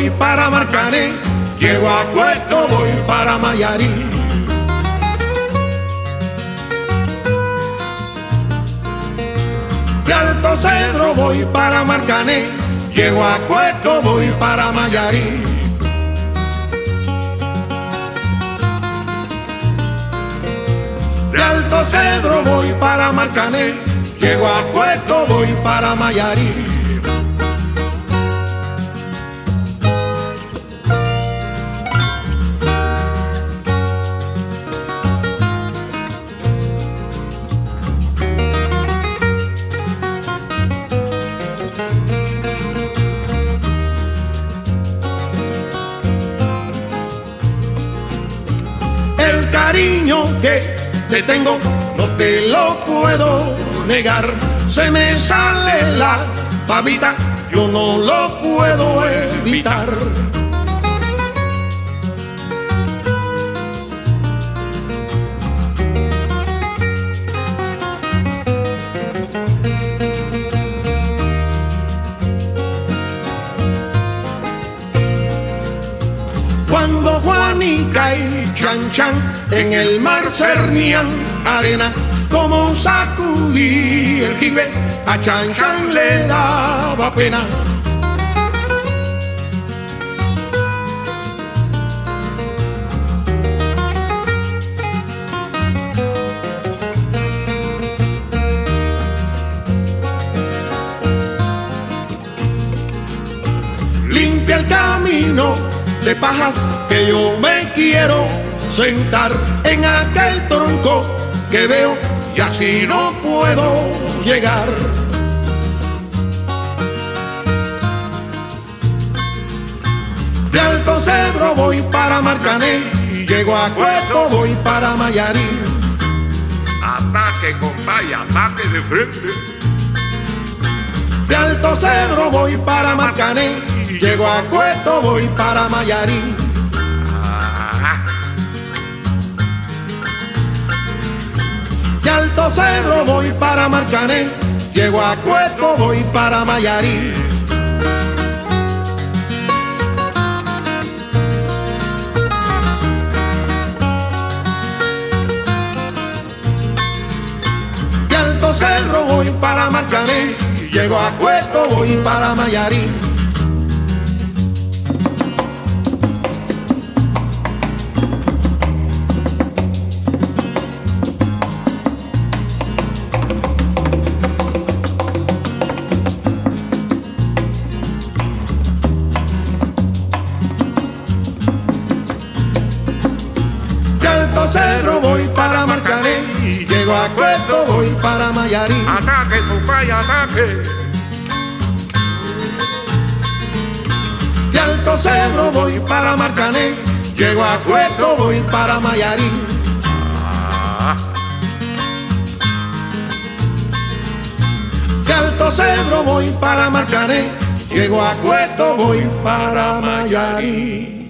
voy para Marcané, llego a Puerto, voy para Mayarí. De Alto Cedro voy para Marcané, llego a Puerto, voy para Mayarí. De Alto Cedro voy para Marcané, llego a Puerto, voy para Mayarí. El cariño que te tengo no te lo puedo negar. Se me sale la babita, yo no lo puedo evitar. Cuando Juanica y Chan Chan en el mar cernían arena, como sacudí el jibe, a Chan Chan le daba pena. Limpia el camino de pajas que yo me quiero sentar en aquel tronco que veo y así no puedo llegar. De Alto Cedro voy para Marcané, llego a Puerto, voy para Mayarí. Ataque, compadre, ataque de frente. De Alto Cedro voy para Marcané, llego a Puerto, voy para Mayarí. De Alto Cedro voy para Marcané, llego a Puerto, voy para Mayarí. De Alto Cedro voy para Marcané, llego a Puerto, voy para Mayarí. De Alto Cedro voy para Marcané, llego a Puerto, voy para Mayarí. Ataque, compadre, ataque. De Alto Cedro voy para Marcané, llego a Puerto, voy para Mayarí. De Alto Cedro voy para Marcané, llego a Puerto, voy para Mayarí.